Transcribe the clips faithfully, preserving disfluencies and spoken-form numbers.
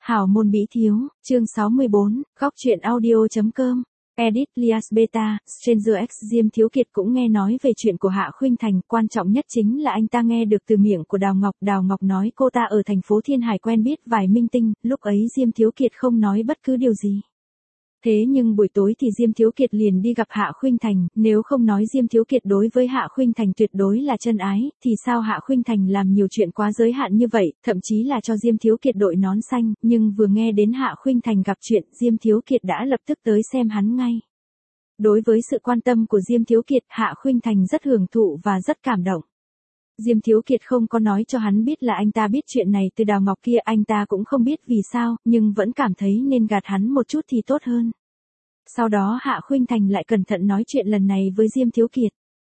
Hảo môn bí thiếu, chương sáu mươi bốn, góc truyện audio.com. Edit Lias Beta, Stranger X Diêm Thiếu Kiệt cũng nghe nói về chuyện của Hạ Khuynh Thành, quan trọng nhất chính là anh ta nghe được từ miệng của Đào Ngọc. Đào Ngọc nói cô ta ở thành phố Thiên Hải quen biết vài minh tinh, lúc ấy Diêm Thiếu Kiệt không nói bất cứ điều gì. Thế nhưng buổi tối thì Diêm Thiếu Kiệt liền đi gặp Hạ Khuynh Thành, nếu không nói Diêm Thiếu Kiệt đối với Hạ Khuynh Thành tuyệt đối là chân ái, thì sao Hạ Khuynh Thành làm nhiều chuyện quá giới hạn như vậy, thậm chí là cho Diêm Thiếu Kiệt đội nón xanh, nhưng vừa nghe đến Hạ Khuynh Thành gặp chuyện, Diêm Thiếu Kiệt đã lập tức tới xem hắn ngay. Đối với sự quan tâm của Diêm Thiếu Kiệt, Hạ Khuynh Thành rất hưởng thụ và rất cảm động. Diêm Thiếu Kiệt không có nói cho hắn biết là anh ta biết chuyện này từ Đào Ngọc kia, anh ta cũng không biết vì sao, nhưng vẫn cảm thấy nên gạt hắn một chút thì tốt hơn. Sau đó Hạ Khuynh Thành lại cẩn thận nói chuyện lần này với Diêm Thiếu Kiệt.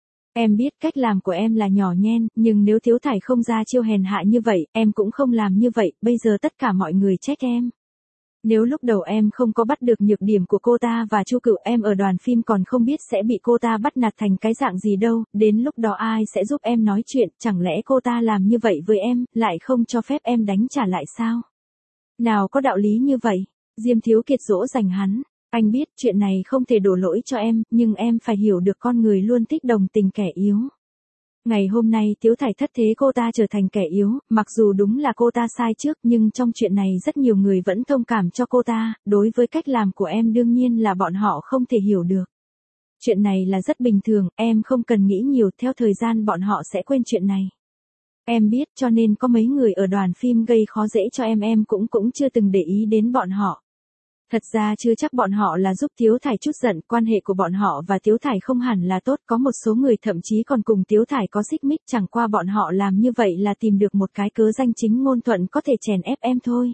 Em biết cách làm của em là nhỏ nhen, nhưng nếu Thiếu Thải không ra chiêu hèn hạ như vậy, em cũng không làm như vậy, bây giờ tất cả mọi người trách em. Nếu lúc đầu em không có bắt được nhược điểm của cô ta và Chu Cựu, em ở đoàn phim còn không biết sẽ bị cô ta bắt nạt thành cái dạng gì đâu, đến lúc đó ai sẽ giúp em nói chuyện, chẳng lẽ cô ta làm như vậy với em, lại không cho phép em đánh trả lại sao? Nào có đạo lý như vậy? Diêm Thiếu Kiệt dỗ dành hắn. Anh biết chuyện này không thể đổ lỗi cho em, nhưng em phải hiểu được con người luôn thích đồng tình kẻ yếu. Ngày hôm nay Tiếu Thải thất thế cô ta trở thành kẻ yếu, mặc dù đúng là cô ta sai trước, nhưng trong chuyện này rất nhiều người vẫn thông cảm cho cô ta, đối với cách làm của em đương nhiên là bọn họ không thể hiểu được. Chuyện này là rất bình thường, em không cần nghĩ nhiều, theo thời gian bọn họ sẽ quên chuyện này. Em biết, cho nên có mấy người ở đoàn phim gây khó dễ cho em em cũng cũng chưa từng để ý đến bọn họ. Thật ra chưa chắc bọn họ là giúp Tiếu Thải chút giận, quan hệ của bọn họ và Tiếu Thải không hẳn là tốt, có một số người thậm chí còn cùng Tiếu Thải có xích mích, chẳng qua bọn họ làm như vậy là tìm được một cái cớ danh chính ngôn thuận có thể chèn ép em thôi.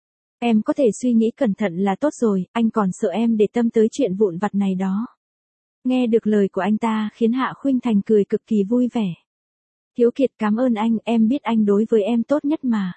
Em có thể suy nghĩ cẩn thận là tốt rồi, anh còn sợ em để tâm tới chuyện vụn vặt này đó. Nghe được lời của anh ta khiến Hạ Khuynh Thành cười cực kỳ vui vẻ. Thiếu Kiệt cảm ơn anh, em biết anh đối với em tốt nhất mà.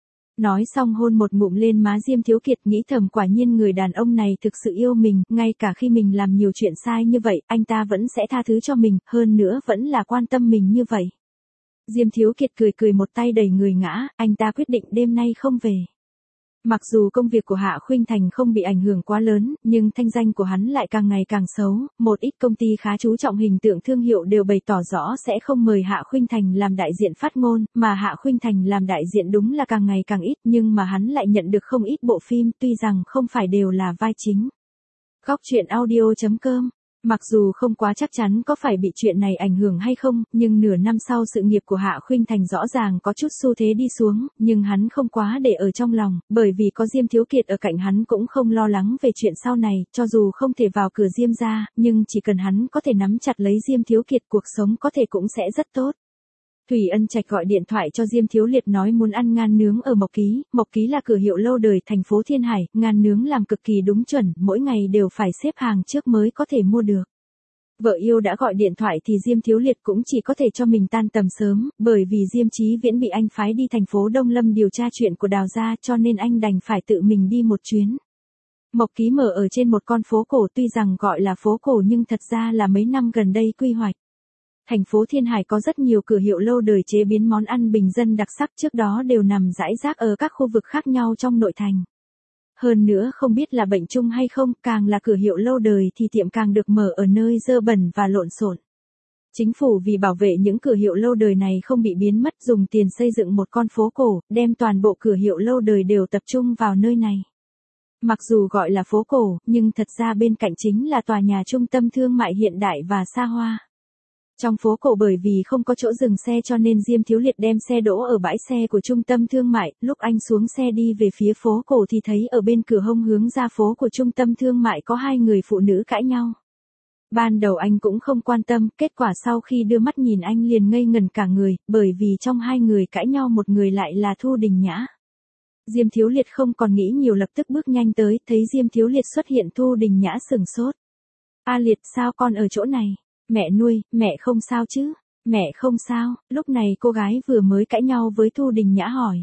Nói xong hôn một ngụm lên má Diêm Thiếu Kiệt, nghĩ thầm quả nhiên người đàn ông này thực sự yêu mình, ngay cả khi mình làm nhiều chuyện sai như vậy, anh ta vẫn sẽ tha thứ cho mình, hơn nữa vẫn là quan tâm mình như vậy. Diêm Thiếu Kiệt cười cười một tay đẩy người ngã, anh ta quyết định đêm nay không về. Mặc dù công việc của Hạ Khuynh Thành không bị ảnh hưởng quá lớn, nhưng thanh danh của hắn lại càng ngày càng xấu, một ít công ty khá chú trọng hình tượng thương hiệu đều bày tỏ rõ sẽ không mời Hạ Khuynh Thành làm đại diện phát ngôn, mà Hạ Khuynh Thành làm đại diện đúng là càng ngày càng ít, nhưng mà hắn lại nhận được không ít bộ phim, tuy rằng không phải đều là vai chính. Góc truyện audio.com. Mặc dù không quá chắc chắn có phải bị chuyện này ảnh hưởng hay không, nhưng nửa năm sau sự nghiệp của Hạ Khuynh Thành rõ ràng có chút xu thế đi xuống, nhưng hắn không quá để ở trong lòng, bởi vì có Diêm Thiếu Kiệt ở cạnh hắn cũng không lo lắng về chuyện sau này, cho dù không thể vào cửa Diêm gia, nhưng chỉ cần hắn có thể nắm chặt lấy Diêm Thiếu Kiệt, cuộc sống có thể cũng sẽ rất tốt. Thủy Ân Trạch gọi điện thoại cho Diêm Thiếu Liệt nói muốn ăn ngan nướng ở Mộc Ký, Mộc Ký là cửa hiệu lâu đời thành phố Thiên Hải, ngan nướng làm cực kỳ đúng chuẩn, mỗi ngày đều phải xếp hàng trước mới có thể mua được. Vợ yêu đã gọi điện thoại thì Diêm Thiếu Liệt cũng chỉ có thể cho mình tan tầm sớm, bởi vì Diêm Chí Viễn bị anh phái đi thành phố Đông Lâm điều tra chuyện của Đào gia, cho nên anh đành phải tự mình đi một chuyến. Mộc Ký mở ở trên một con phố cổ, tuy rằng gọi là phố cổ nhưng thật ra là mấy năm gần đây quy hoạch. Thành phố Thiên Hải có rất nhiều cửa hiệu lâu đời chế biến món ăn bình dân đặc sắc, trước đó đều nằm rải rác ở các khu vực khác nhau trong nội thành. Hơn nữa không biết là bệnh chung hay không, càng là cửa hiệu lâu đời thì tiệm càng được mở ở nơi dơ bẩn và lộn xộn. Chính phủ vì bảo vệ những cửa hiệu lâu đời này không bị biến mất, dùng tiền xây dựng một con phố cổ, đem toàn bộ cửa hiệu lâu đời đều tập trung vào nơi này. Mặc dù gọi là phố cổ, nhưng thật ra bên cạnh chính là tòa nhà trung tâm thương mại hiện đại và xa hoa. Trong phố cổ bởi vì không có chỗ dừng xe cho nên Diêm Thiếu Liệt đem xe đỗ ở bãi xe của trung tâm thương mại, lúc anh xuống xe đi về phía phố cổ thì thấy ở bên cửa hông hướng ra phố của trung tâm thương mại có hai người phụ nữ cãi nhau. Ban đầu anh cũng không quan tâm, kết quả sau khi đưa mắt nhìn anh liền ngây ngẩn cả người, bởi vì trong hai người cãi nhau một người lại là Thu Đình Nhã. Diêm Thiếu Liệt không còn nghĩ nhiều lập tức bước nhanh tới, thấy Diêm Thiếu Liệt xuất hiện Thu Đình Nhã sừng sốt. A Liệt, sao con ở chỗ này? Mẹ nuôi, mẹ không sao chứ? Mẹ không sao. Lúc này cô gái vừa mới cãi nhau với Thu Đình Nhã hỏi.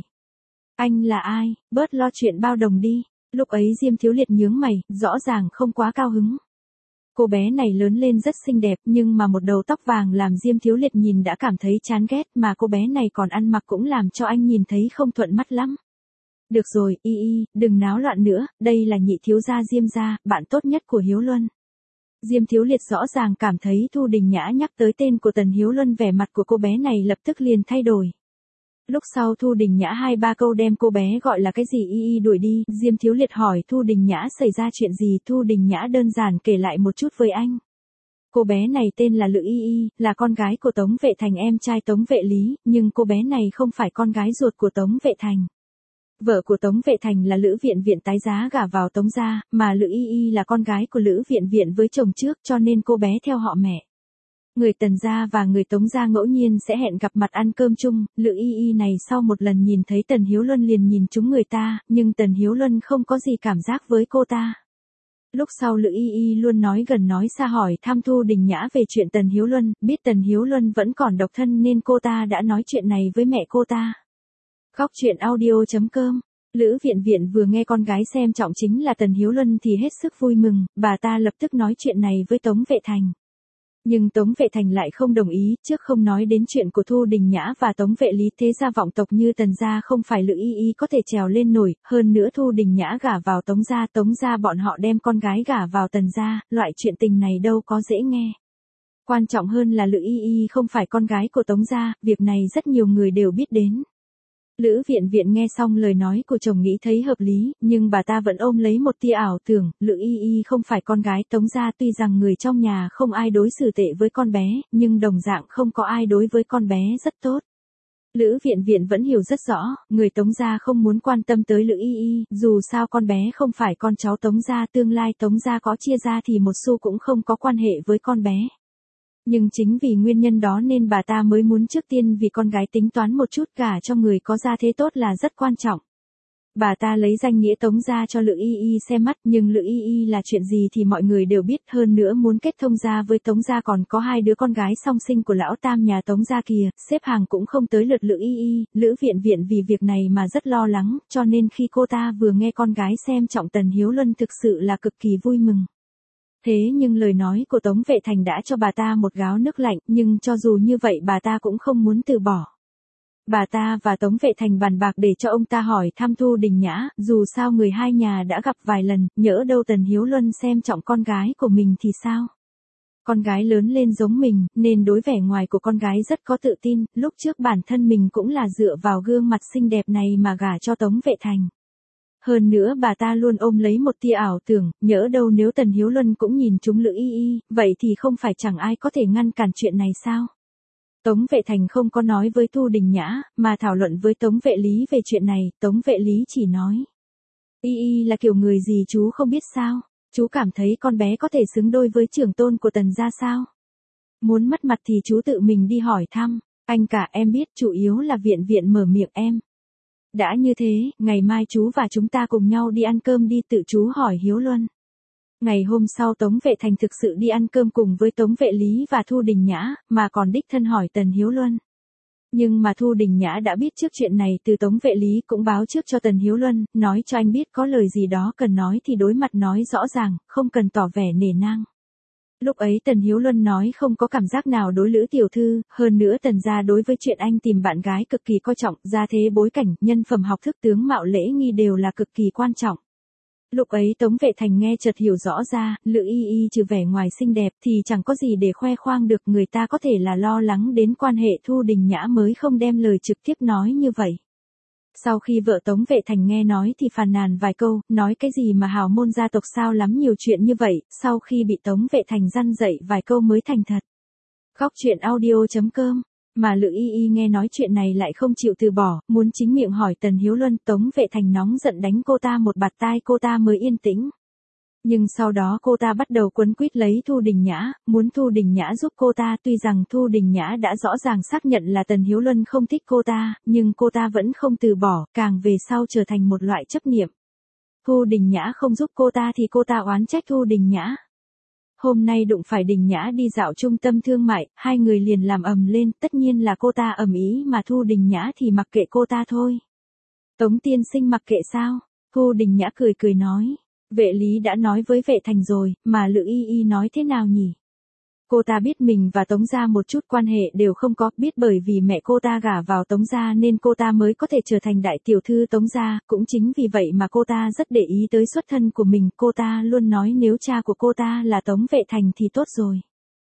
Anh là ai? Bớt lo chuyện bao đồng đi. Lúc ấy Diêm Thiếu Liệt nhướng mày, rõ ràng không quá cao hứng. Cô bé này lớn lên rất xinh đẹp, nhưng mà một đầu tóc vàng làm Diêm Thiếu Liệt nhìn đã cảm thấy chán ghét, mà cô bé này còn ăn mặc cũng làm cho anh nhìn thấy không thuận mắt lắm. Được rồi, y y, đừng náo loạn nữa, đây là nhị thiếu gia Diêm gia, bạn tốt nhất của Hiếu Luân. Diêm Thiếu Liệt rõ ràng cảm thấy Thu Đình Nhã nhắc tới tên của Tần Hiếu Luân, vẻ mặt của cô bé này lập tức liền thay đổi. Lúc sau Thu Đình Nhã hai ba câu đem cô bé gọi là cái gì y y đuổi đi, Diêm Thiếu Liệt hỏi Thu Đình Nhã xảy ra chuyện gì, Thu Đình Nhã đơn giản kể lại một chút với anh. Cô bé này tên là Lự Y Y, là con gái của Tống Vệ Thành, em trai Tống Vệ Lý, nhưng cô bé này không phải con gái ruột của Tống Vệ Thành. Vợ của Tống Vệ Thành là Lữ Viện Viện tái giá gả vào Tống gia, mà Lự Y Y là con gái của Lữ Viện Viện với chồng trước, cho nên cô bé theo họ mẹ. Người Tần gia và người Tống gia ngẫu nhiên sẽ hẹn gặp mặt ăn cơm chung, Lự Y Y này sau một lần nhìn thấy Tần Hiếu Luân liền nhìn trúng người ta, nhưng Tần Hiếu Luân không có gì cảm giác với cô ta. Lúc sau Lự Y Y luôn nói gần nói xa hỏi thăm Thu Đình Nhã về chuyện Tần Hiếu Luân, biết Tần Hiếu Luân vẫn còn độc thân nên cô ta đã nói chuyện này với mẹ cô ta. Góc truyện audio chấm com. Lữ Viện Viện vừa nghe con gái xem trọng chính là Tần Hiếu Luân thì hết sức vui mừng, bà ta lập tức nói chuyện này với Tống Vệ Thành. Nhưng Tống Vệ Thành lại không đồng ý, trước không nói đến chuyện của Thu Đình Nhã và Tống Vệ Lý, thế gia vọng tộc như Tần gia không phải Lự Y Y có thể trèo lên nổi, hơn nữa Thu Đình Nhã gả vào Tống gia, Tống gia bọn họ đem con gái gả vào Tần gia, loại chuyện tình này đâu có dễ nghe. Quan trọng hơn là Lự Y Y không phải con gái của Tống gia, việc này rất nhiều người đều biết đến. Lữ Viện Viện nghe xong lời nói của chồng nghĩ thấy hợp lý, nhưng bà ta vẫn ôm lấy một tia ảo tưởng, Lự Y Y không phải con gái Tống gia, tuy rằng người trong nhà không ai đối xử tệ với con bé, nhưng đồng dạng không có ai đối với con bé rất tốt. Lữ Viện Viện vẫn hiểu rất rõ, người Tống gia không muốn quan tâm tới Lự Y Y, dù sao con bé không phải con cháu Tống gia, tương lai Tống gia có chia ra thì một xu cũng không có quan hệ với con bé. Nhưng chính vì nguyên nhân đó nên bà ta mới muốn trước tiên vì con gái tính toán một chút, gả cho người có gia thế tốt là rất quan trọng. Bà ta lấy danh nghĩa Tống gia cho Lự Y Y xem mắt, nhưng Lự Y Y là chuyện gì thì mọi người đều biết, hơn nữa muốn kết thông gia với Tống gia, còn có hai đứa con gái song sinh của lão tam nhà Tống gia kìa, xếp hàng cũng không tới lượt Lự Y Y. Lữ Viện Viện vì việc này mà rất lo lắng, cho nên khi cô ta vừa nghe con gái xem trọng Tần Hiếu Luân thực sự là cực kỳ vui mừng. Thế nhưng lời nói của Tống Vệ Thành đã cho bà ta một gáo nước lạnh, nhưng cho dù như vậy bà ta cũng không muốn từ bỏ. Bà ta và Tống Vệ Thành bàn bạc để cho ông ta hỏi thăm Thu Đình Nhã, dù sao người hai nhà đã gặp vài lần, nhỡ đâu Tần Hiếu Luân xem trọng con gái của mình thì sao? Con gái lớn lên giống mình, nên đối vẻ ngoài của con gái rất có tự tin, lúc trước bản thân mình cũng là dựa vào gương mặt xinh đẹp này mà gả cho Tống Vệ Thành. Hơn nữa bà ta luôn ôm lấy một tia ảo tưởng, nhỡ đâu nếu Tần Hiếu Luân cũng nhìn trúng Lự Y Y, vậy thì không phải chẳng ai có thể ngăn cản chuyện này sao? Tống Vệ Thành không có nói với Thu Đình Nhã, mà thảo luận với Tống Vệ Lý về chuyện này, Tống Vệ Lý chỉ nói. Y Y là kiểu người gì chú không biết sao? Chú cảm thấy con bé có thể xứng đôi với trưởng tôn của Tần gia sao? Muốn mất mặt thì chú tự mình đi hỏi thăm, anh cả em biết, chủ yếu là Viện Viện mở miệng em. Đã như thế, ngày mai chú và chúng ta cùng nhau đi ăn cơm đi, tự chú hỏi Hiếu Luân. Ngày hôm sau Tống Vệ Thành thực sự đi ăn cơm cùng với Tống Vệ Lý và Thu Đình Nhã, mà còn đích thân hỏi Tần Hiếu Luân. Nhưng mà Thu Đình Nhã đã biết trước chuyện này từ Tống Vệ Lý, cũng báo trước cho Tần Hiếu Luân, nói cho anh biết có lời gì đó cần nói thì đối mặt nói rõ ràng, không cần tỏ vẻ nể nang. Lúc ấy Tần Hiếu Luân nói không có cảm giác nào đối Lữ tiểu thư, hơn nữa Tần gia đối với chuyện anh tìm bạn gái cực kỳ coi trọng, gia thế bối cảnh, nhân phẩm học thức tướng mạo lễ nghi đều là cực kỳ quan trọng. Lúc ấy Tống Vệ Thành nghe chợt hiểu rõ ra, Lữ Y Y trừ vẻ ngoài xinh đẹp thì chẳng có gì để khoe khoang được, người ta có thể là lo lắng đến quan hệ Thu Đình Nhã mới không đem lời trực tiếp nói như vậy. Sau khi vợ Tống Vệ Thành nghe nói thì phàn nàn vài câu, nói cái gì mà hào môn gia tộc sao lắm nhiều chuyện như vậy, sau khi bị Tống Vệ Thành răn dạy vài câu mới thành thật. Góc truyện audio chấm com. Mà Lự Y Y nghe nói chuyện này lại không chịu từ bỏ, muốn chính miệng hỏi Tần Hiếu Luân, Tống Vệ Thành nóng giận đánh cô ta một bạt tai, cô ta mới yên tĩnh. Nhưng sau đó cô ta bắt đầu quấn quýt lấy Thu Đình Nhã, muốn Thu Đình Nhã giúp cô ta, tuy rằng Thu Đình Nhã đã rõ ràng xác nhận là Tần Hiếu Luân không thích cô ta, nhưng cô ta vẫn không từ bỏ, càng về sau trở thành một loại chấp niệm. Thu Đình Nhã không giúp cô ta thì cô ta oán trách Thu Đình Nhã. Hôm nay đụng phải Đình Nhã đi dạo trung tâm thương mại, hai người liền làm ầm lên, tất nhiên là cô ta ầm ĩ mà Thu Đình Nhã thì mặc kệ cô ta thôi. Tống tiên sinh mặc kệ sao? Thu Đình Nhã cười cười nói. Vệ Lý đã nói với Vệ Thành rồi, mà Lự Y Y nói thế nào nhỉ? Cô ta biết mình và Tống gia một chút quan hệ đều không có, biết bởi vì mẹ cô ta gả vào Tống gia nên cô ta mới có thể trở thành đại tiểu thư Tống gia, cũng chính vì vậy mà cô ta rất để ý tới xuất thân của mình, cô ta luôn nói nếu cha của cô ta là Tống Vệ Thành thì tốt rồi.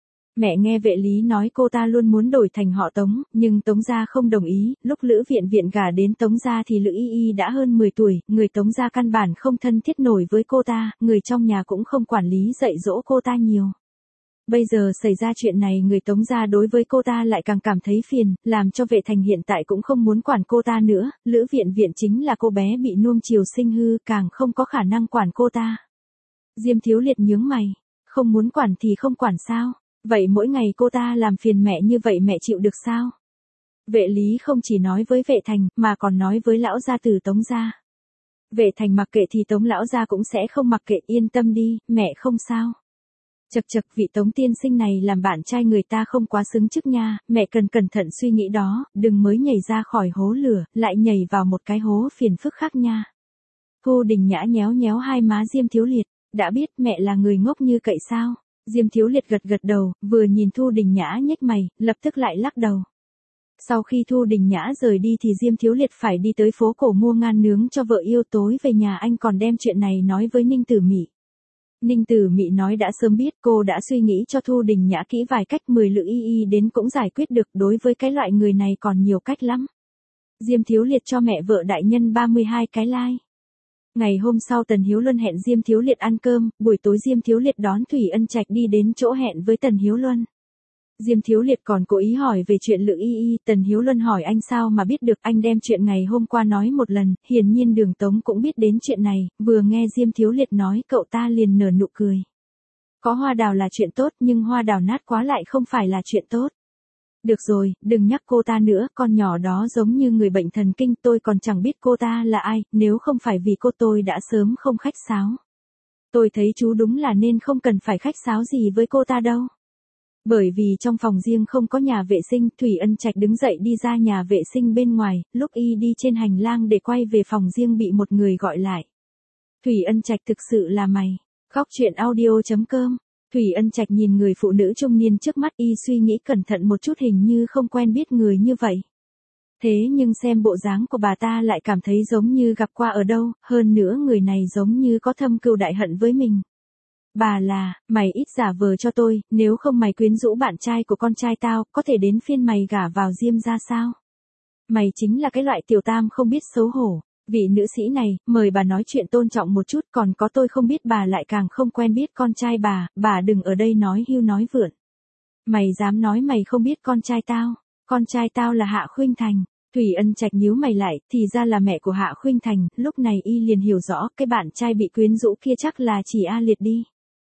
Mẹ nghe Vệ Lý nói cô ta luôn muốn đổi thành họ Tống, nhưng Tống gia không đồng ý, lúc Lữ Viện Viện gả đến Tống gia thì Lữ Y Y đã hơn mười tuổi, người Tống gia căn bản không thân thiết nổi với cô ta, người trong nhà cũng không quản lý dạy dỗ cô ta nhiều. Bây giờ xảy ra chuyện này người Tống gia đối với cô ta lại càng cảm thấy phiền, làm cho Vệ Thành hiện tại cũng không muốn quản cô ta nữa, Lữ Viện Viện chính là cô bé bị nuông chiều sinh hư, càng không có khả năng quản cô ta. Diêm Thiếu Liệt nhướng mày, không muốn quản thì không quản sao? Vậy mỗi ngày cô ta làm phiền mẹ như vậy mẹ chịu được sao? Vệ Lý không chỉ nói với Vệ Thành, mà còn nói với lão gia tử Tống gia. Vệ Thành mặc kệ thì Tống lão gia cũng sẽ không mặc kệ, yên tâm đi, mẹ không sao. Chật chật, vị Tống tiên sinh này làm bạn trai người ta không quá xứng trước nha, mẹ cần cẩn thận suy nghĩ đó, đừng mới nhảy ra khỏi hố lửa, lại nhảy vào một cái hố phiền phức khác nha. Thu Đình Nhã nhéo nhéo hai má Diêm Thiếu Liệt, đã biết mẹ là người ngốc như cậy sao? Diêm Thiếu Liệt gật gật đầu, vừa nhìn Thu Đình Nhã nhếch mày, lập tức lại lắc đầu. Sau khi Thu Đình Nhã rời đi thì Diêm Thiếu Liệt phải đi tới phố cổ mua ngan nướng cho vợ yêu, tối về nhà anh còn đem chuyện này nói với Ninh Tử Mị. Ninh Tử Mị nói đã sớm biết, cô đã suy nghĩ cho Thu Đình Nhã kỹ vài cách, mười Lữ Y Y đến cũng giải quyết được, đối với cái loại người này còn nhiều cách lắm. Diêm Thiếu Liệt cho mẹ vợ đại nhân ba mươi hai cái like. Ngày hôm sau Tần Hiếu Luân hẹn Diêm Thiếu Liệt ăn cơm, buổi tối Diêm Thiếu Liệt đón Thủy Ân Trạch đi đến chỗ hẹn với Tần Hiếu Luân. Diêm Thiếu Liệt còn cố ý hỏi về chuyện Lữ Y Y, Tần Hiếu Luân hỏi anh sao mà biết được, anh đem chuyện ngày hôm qua nói một lần, hiển nhiên Đường Tống cũng biết đến chuyện này, vừa nghe Diêm Thiếu Liệt nói cậu ta liền nở nụ cười. Có hoa đào là chuyện tốt nhưng hoa đào nát quá lại không phải là chuyện tốt. Được rồi, đừng nhắc cô ta nữa, con nhỏ đó giống như người bệnh thần kinh, tôi còn chẳng biết cô ta là ai, nếu không phải vì cô tôi đã sớm không khách sáo. Tôi thấy chú đúng là nên không cần phải khách sáo gì với cô ta đâu. Bởi vì trong phòng riêng không có nhà vệ sinh, Thủy Ân Trạch đứng dậy đi ra nhà vệ sinh bên ngoài, lúc y đi trên hành lang để quay về phòng riêng bị một người gọi lại. Thủy Ân Trạch thực sự là mày. Khóc chuyện audio chấm com. Thủy Ân Trạch nhìn người phụ nữ trung niên trước mắt, y suy nghĩ cẩn thận một chút, hình như không quen biết người như vậy. Thế nhưng xem bộ dáng của bà ta lại cảm thấy giống như gặp qua ở đâu, hơn nữa người này giống như có thâm cừu đại hận với mình. Bà là, mày ít giả vờ cho tôi, nếu không mày quyến rũ bạn trai của con trai tao, có thể đến phiên mày gả vào Diêm gia sao? Mày chính là cái loại tiểu tam không biết xấu hổ. Vị nữ sĩ này, mời bà nói chuyện tôn trọng một chút, còn có tôi không biết bà lại càng không quen biết con trai bà, bà đừng ở đây nói hưu nói vượn. Mày dám nói mày không biết con trai tao, con trai tao là Hạ Khuynh Thành. Thủy Ân Trạch nhíu mày lại, thì ra là mẹ của Hạ Khuynh Thành, lúc này y liền hiểu rõ, cái bạn trai bị quyến rũ kia chắc là chỉ A Liệt đi.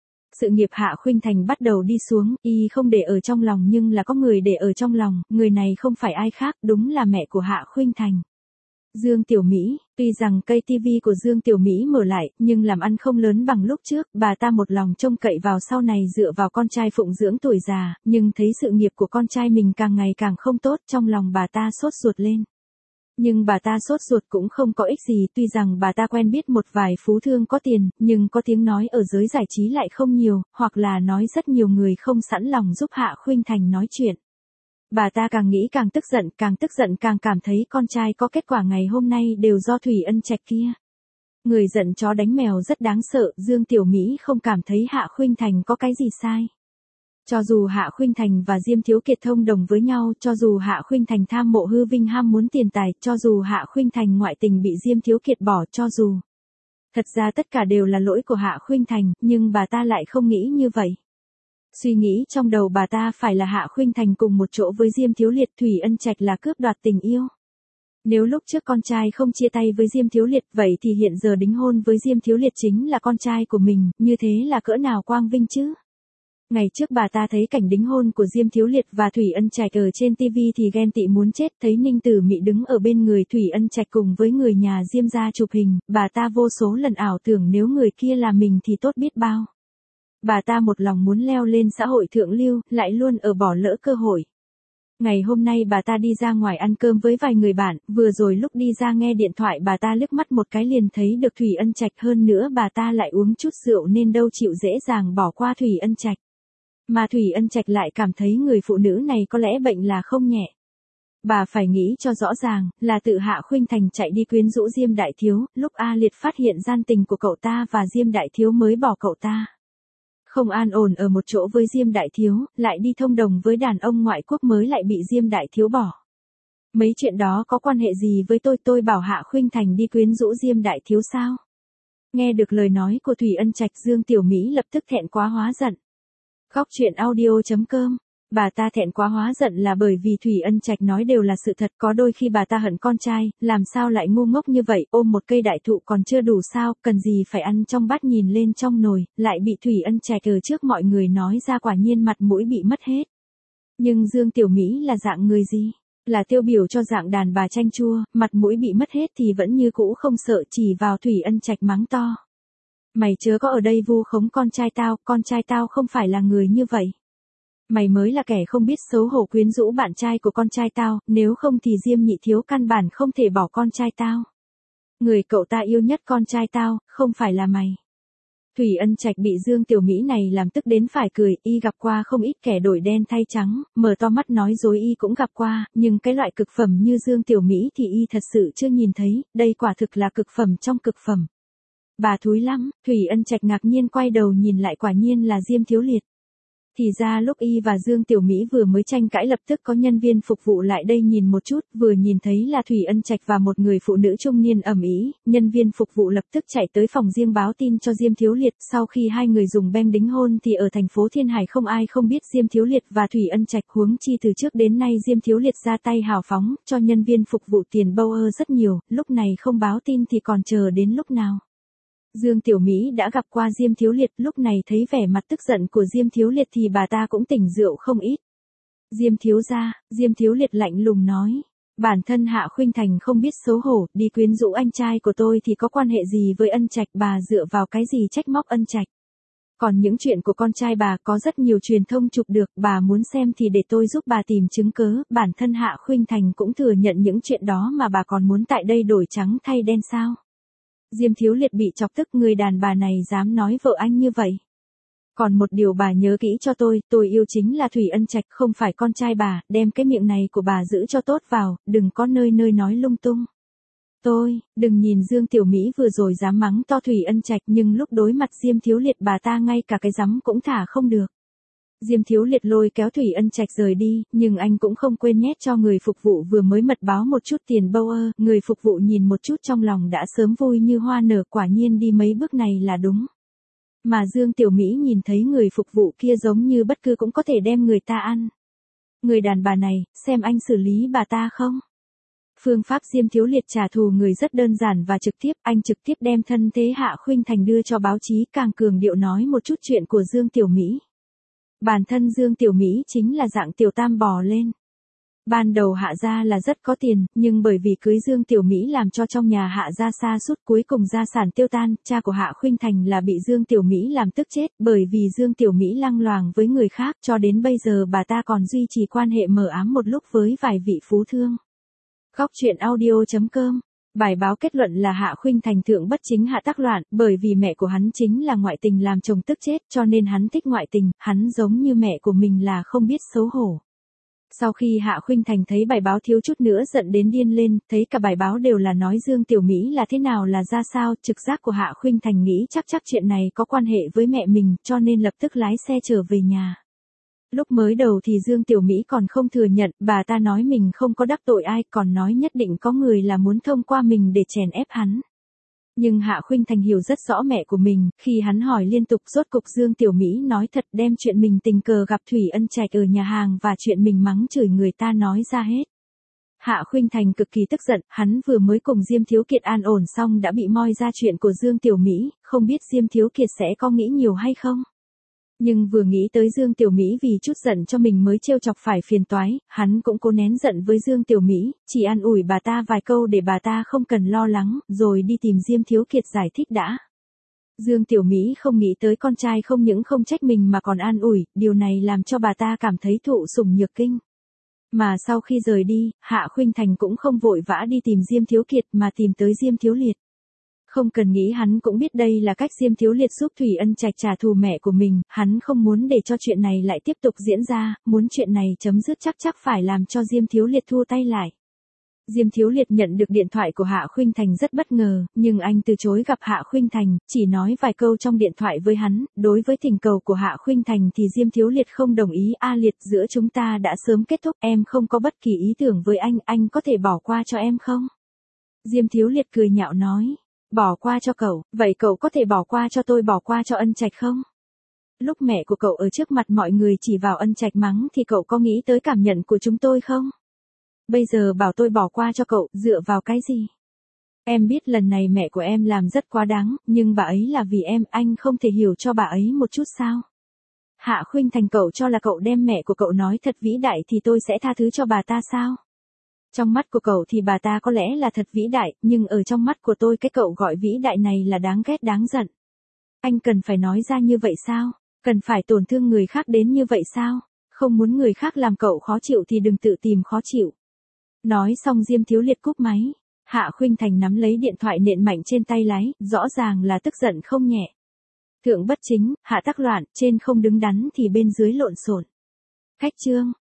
Sự nghiệp Hạ Khuynh Thành bắt đầu đi xuống, y không để ở trong lòng nhưng là có người để ở trong lòng, người này không phải ai khác, đúng là mẹ của Hạ Khuynh Thành. Dương Tiểu Mỹ, tuy rằng cây tivi của Dương Tiểu Mỹ mở lại, nhưng làm ăn không lớn bằng lúc trước, bà ta một lòng trông cậy vào sau này dựa vào con trai phụng dưỡng tuổi già, nhưng thấy sự nghiệp của con trai mình càng ngày càng không tốt, trong lòng bà ta sốt ruột lên. Nhưng bà ta sốt ruột cũng không có ích gì, tuy rằng bà ta quen biết một vài phú thương có tiền, nhưng có tiếng nói ở giới giải trí lại không nhiều, hoặc là nói rất nhiều người không sẵn lòng giúp Hạ Khuynh Thành nói chuyện. Bà ta càng nghĩ càng tức giận, càng tức giận càng cảm thấy con trai có kết quả ngày hôm nay đều do Thủy Ân Trạch kia. Người giận chó đánh mèo rất đáng sợ, Dương Tiểu Mỹ không cảm thấy Hạ Khuynh Thành có cái gì sai. Cho dù Hạ Khuynh Thành và Diêm Thiếu Kiệt thông đồng với nhau, cho dù Hạ Khuynh Thành tham mộ hư vinh ham muốn tiền tài, cho dù Hạ Khuynh Thành ngoại tình bị Diêm Thiếu Kiệt bỏ, cho dù. Thật ra tất cả đều là lỗi của Hạ Khuynh Thành, nhưng bà ta lại không nghĩ như vậy. Suy nghĩ trong đầu bà ta phải là Hạ Khuynh Thành cùng một chỗ với Diêm Thiếu Liệt, Thủy Ân Trạch là cướp đoạt tình yêu. Nếu lúc trước con trai không chia tay với Diêm Thiếu Liệt, vậy thì hiện giờ đính hôn với Diêm Thiếu Liệt chính là con trai của mình, như thế là cỡ nào quang vinh chứ? Ngày trước bà ta thấy cảnh đính hôn của Diêm Thiếu Liệt và Thủy Ân Trạch ở trên tivi thì ghen tị muốn chết, thấy Ninh Tử Mị đứng ở bên người Thủy Ân Trạch cùng với người nhà Diêm gia chụp hình, bà ta vô số lần ảo tưởng nếu người kia là mình thì tốt biết bao. Bà ta một lòng muốn leo lên xã hội thượng lưu, lại luôn ở bỏ lỡ cơ hội. Ngày hôm nay bà ta đi ra ngoài ăn cơm với vài người bạn, vừa rồi lúc đi ra nghe điện thoại bà ta liếc mắt một cái liền thấy được Thủy Ân Trạch, hơn nữa bà ta lại uống chút rượu nên đâu chịu dễ dàng bỏ qua Thủy Ân Trạch. Mà Thủy Ân Trạch lại cảm thấy người phụ nữ này có lẽ bệnh là không nhẹ. Bà phải nghĩ cho rõ ràng, là tự Hạ Khuynh Thành chạy đi quyến rũ Diêm Đại Thiếu, lúc A Liệt phát hiện gian tình của cậu ta và Diêm Đại Thiếu mới bỏ cậu ta. Không an ổn ở một chỗ với Diêm Đại Thiếu, lại đi thông đồng với đàn ông ngoại quốc mới lại bị Diêm Đại Thiếu bỏ. Mấy chuyện đó có quan hệ gì với tôi? Tôi bảo Hạ Khuynh Thành đi quyến rũ Diêm Đại Thiếu sao? Nghe được lời nói của Thủy Ân Trạch, Dương Tiểu Mỹ lập tức thẹn quá hóa giận. Góc truyện audio chấm com. Bà ta thẹn quá hóa giận là bởi vì Thủy Ân Trạch nói đều là sự thật, có đôi khi bà ta hận con trai, làm sao lại ngu ngốc như vậy, ôm một cây đại thụ còn chưa đủ sao, cần gì phải ăn trong bát nhìn lên trong nồi, lại bị Thủy Ân Trạch ở trước mọi người nói ra, quả nhiên mặt mũi bị mất hết. Nhưng Dương Tiểu Mỹ là dạng người gì? Là tiêu biểu cho dạng đàn bà chanh chua, mặt mũi bị mất hết thì vẫn như cũ không sợ, chỉ vào Thủy Ân Trạch mắng to. Mày chớ có ở đây vu khống con trai tao, con trai tao không phải là người như vậy. Mày mới là kẻ không biết xấu hổ quyến rũ bạn trai của con trai tao, nếu không thì Diêm Nhị Thiếu căn bản không thể bỏ con trai tao. Người cậu ta yêu nhất con trai tao, không phải là mày. Thủy Ân Trạch bị Dương Tiểu Mỹ này làm tức đến phải cười, y gặp qua không ít kẻ đổi đen thay trắng, mở to mắt nói dối y cũng gặp qua, nhưng cái loại cực phẩm như Dương Tiểu Mỹ thì y thật sự chưa nhìn thấy, đây quả thực là cực phẩm trong cực phẩm. Bà thúi lắm, Thủy Ân Trạch ngạc nhiên quay đầu nhìn lại, quả nhiên là Diêm Thiếu Liệt. Thì ra lúc y và Dương Tiểu Mỹ vừa mới tranh cãi lập tức có nhân viên phục vụ lại đây nhìn một chút, vừa nhìn thấy là Thủy Ân Trạch và một người phụ nữ trung niên ầm ĩ, nhân viên phục vụ lập tức chạy tới phòng riêng báo tin cho Diêm Thiếu Liệt, sau khi hai người dùng beng đính hôn thì ở thành phố Thiên Hải không ai không biết Diêm Thiếu Liệt và Thủy Ân Trạch, huống chi từ trước đến nay Diêm Thiếu Liệt ra tay hào phóng, cho nhân viên phục vụ tiền bâu ơ rất nhiều, lúc này không báo tin thì còn chờ đến lúc nào. Dương Tiểu Mỹ đã gặp qua Diêm Thiếu Liệt, lúc này thấy vẻ mặt tức giận của Diêm Thiếu Liệt thì bà ta cũng tỉnh rượu không ít. Diêm Thiếu gia, Diêm Thiếu Liệt lạnh lùng nói, bản thân Hạ Khuynh Thành không biết xấu hổ, đi quyến rũ anh trai của tôi thì có quan hệ gì với Ân Trạch, bà dựa vào cái gì trách móc Ân Trạch. Còn những chuyện của con trai bà có rất nhiều truyền thông chụp được, bà muốn xem thì để tôi giúp bà tìm chứng cớ, bản thân Hạ Khuynh Thành cũng thừa nhận những chuyện đó mà bà còn muốn tại đây đổi trắng thay đen sao. Diêm Thiếu Liệt bị chọc tức, người đàn bà này dám nói vợ anh như vậy. Còn một điều bà nhớ kỹ cho tôi, tôi yêu chính là Thủy Ân Trạch, không phải con trai bà, đem cái miệng này của bà giữ cho tốt vào, đừng có nơi nơi nói lung tung. Tôi, đừng nhìn Dương Tiểu Mỹ vừa rồi dám mắng to Thủy Ân Trạch nhưng lúc đối mặt Diêm Thiếu Liệt bà ta ngay cả cái dám cũng thả không được. Diêm Thiếu Liệt lôi kéo Thủy Ân Trạch rời đi, nhưng anh cũng không quên nhét cho người phục vụ vừa mới mật báo một chút tiền bâu ơ, người phục vụ nhìn một chút trong lòng đã sớm vui như hoa nở, quả nhiên đi mấy bước này là đúng. Mà Dương Tiểu Mỹ nhìn thấy người phục vụ kia giống như bất cứ cũng có thể đem người ta ăn. Người đàn bà này, xem anh xử lý bà ta không? Phương pháp Diêm Thiếu Liệt trả thù người rất đơn giản và trực tiếp, anh trực tiếp đem thân thế Hạ Khuynh Thành đưa cho báo chí, càng cường điệu nói một chút chuyện của Dương Tiểu Mỹ. Bản thân Dương Tiểu Mỹ chính là dạng tiểu tam bò lên. Ban đầu Hạ gia là rất có tiền, nhưng bởi vì cưới Dương Tiểu Mỹ làm cho trong nhà Hạ gia sa sút, cuối cùng gia sản tiêu tan, cha của Hạ Khuynh Thành là bị Dương Tiểu Mỹ làm tức chết, bởi vì Dương Tiểu Mỹ lăng loàng với người khác, cho đến bây giờ bà ta còn duy trì quan hệ mờ ám một lúc với vài vị phú thương. Góc truyện audio chấm com. Bài báo kết luận là Hạ Khuynh Thành thượng bất chính hạ tác loạn, bởi vì mẹ của hắn chính là ngoại tình làm chồng tức chết, cho nên hắn thích ngoại tình, hắn giống như mẹ của mình là không biết xấu hổ. Sau khi Hạ Khuynh Thành thấy bài báo thiếu chút nữa giận đến điên lên, thấy cả bài báo đều là nói Dương Tiểu Mỹ là thế nào là ra sao, trực giác của Hạ Khuynh Thành nghĩ chắc chắc chuyện này có quan hệ với mẹ mình, cho nên lập tức lái xe trở về nhà. Lúc mới đầu thì Dương Tiểu Mỹ còn không thừa nhận, bà ta nói mình không có đắc tội ai, còn nói nhất định có người là muốn thông qua mình để chèn ép hắn. Nhưng Hạ Khuynh Thành hiểu rất rõ mẹ của mình, khi hắn hỏi liên tục rốt cục Dương Tiểu Mỹ nói thật, đem chuyện mình tình cờ gặp Thủy Ân Trạch ở nhà hàng và chuyện mình mắng chửi người ta nói ra hết. Hạ Khuynh Thành cực kỳ tức giận, hắn vừa mới cùng Diêm Thiếu Kiệt an ổn xong đã bị moi ra chuyện của Dương Tiểu Mỹ, không biết Diêm Thiếu Kiệt sẽ có nghĩ nhiều hay không. Nhưng vừa nghĩ tới Dương Tiểu Mỹ vì chút giận cho mình mới trêu chọc phải phiền toái, hắn cũng cố nén giận với Dương Tiểu Mỹ, chỉ an ủi bà ta vài câu để bà ta không cần lo lắng, rồi đi tìm Diêm Thiếu Kiệt giải thích đã. Dương Tiểu Mỹ không nghĩ tới con trai không những không trách mình mà còn an ủi, điều này làm cho bà ta cảm thấy thụ sủng nhược kinh. Mà sau khi rời đi, Hạ Khuynh Thành cũng không vội vã đi tìm Diêm Thiếu Kiệt mà tìm tới Diêm Thiếu Liệt. Không cần nghĩ hắn cũng biết đây là cách Diêm Thiếu Liệt giúp Thủy Ân Trạch trả thù mẹ của mình, hắn không muốn để cho chuyện này lại tiếp tục diễn ra, muốn chuyện này chấm dứt chắc chắc phải làm cho Diêm Thiếu Liệt thua tay lại. Diêm Thiếu Liệt nhận được điện thoại của Hạ Khuynh Thành rất bất ngờ, nhưng anh từ chối gặp Hạ Khuynh Thành, chỉ nói vài câu trong điện thoại với hắn, đối với thỉnh cầu của Hạ Khuynh Thành thì Diêm Thiếu Liệt không đồng ý. A Liệt, giữa chúng ta đã sớm kết thúc, em không có bất kỳ ý tưởng với anh, anh có thể bỏ qua cho em không? Diêm Thiếu Liệt cười nhạo nói, bỏ qua cho cậu, vậy cậu có thể bỏ qua cho tôi, bỏ qua cho Ân Trạch không? Lúc mẹ của cậu ở trước mặt mọi người chỉ vào Ân Trạch mắng thì cậu có nghĩ tới cảm nhận của chúng tôi không? Bây giờ bảo tôi bỏ qua cho cậu, dựa vào cái gì? Em biết lần này mẹ của em làm rất quá đáng, nhưng bà ấy là vì em, anh không thể hiểu cho bà ấy một chút sao? Hạ Khuynh Thành, cậu cho là cậu đem mẹ của cậu nói thật vĩ đại thì tôi sẽ tha thứ cho bà ta sao? Trong mắt của cậu thì bà ta có lẽ là thật vĩ đại, nhưng ở trong mắt của tôi cái cậu gọi vĩ đại này là đáng ghét đáng giận. Anh cần phải nói ra như vậy sao? Cần phải tổn thương người khác đến như vậy sao? Không muốn người khác làm cậu khó chịu thì đừng tự tìm khó chịu. Nói xong Diêm Thiếu Liệt cúp máy. Hạ Khuynh Thành nắm lấy điện thoại nện mạnh trên tay lái, rõ ràng là tức giận không nhẹ. Thượng bất chính, hạ tắc loạn, trên không đứng đắn thì bên dưới lộn xộn. Khách chương.